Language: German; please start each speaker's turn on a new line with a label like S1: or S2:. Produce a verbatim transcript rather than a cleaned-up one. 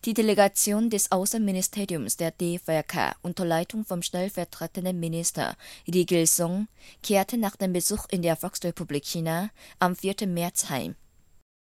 S1: Die Delegation des Außenministeriums der D V R unter Leitung vom stellvertretenden Minister Ri Gil-sung kehrte nach dem Besuch in der Volksrepublik China am vierten März heim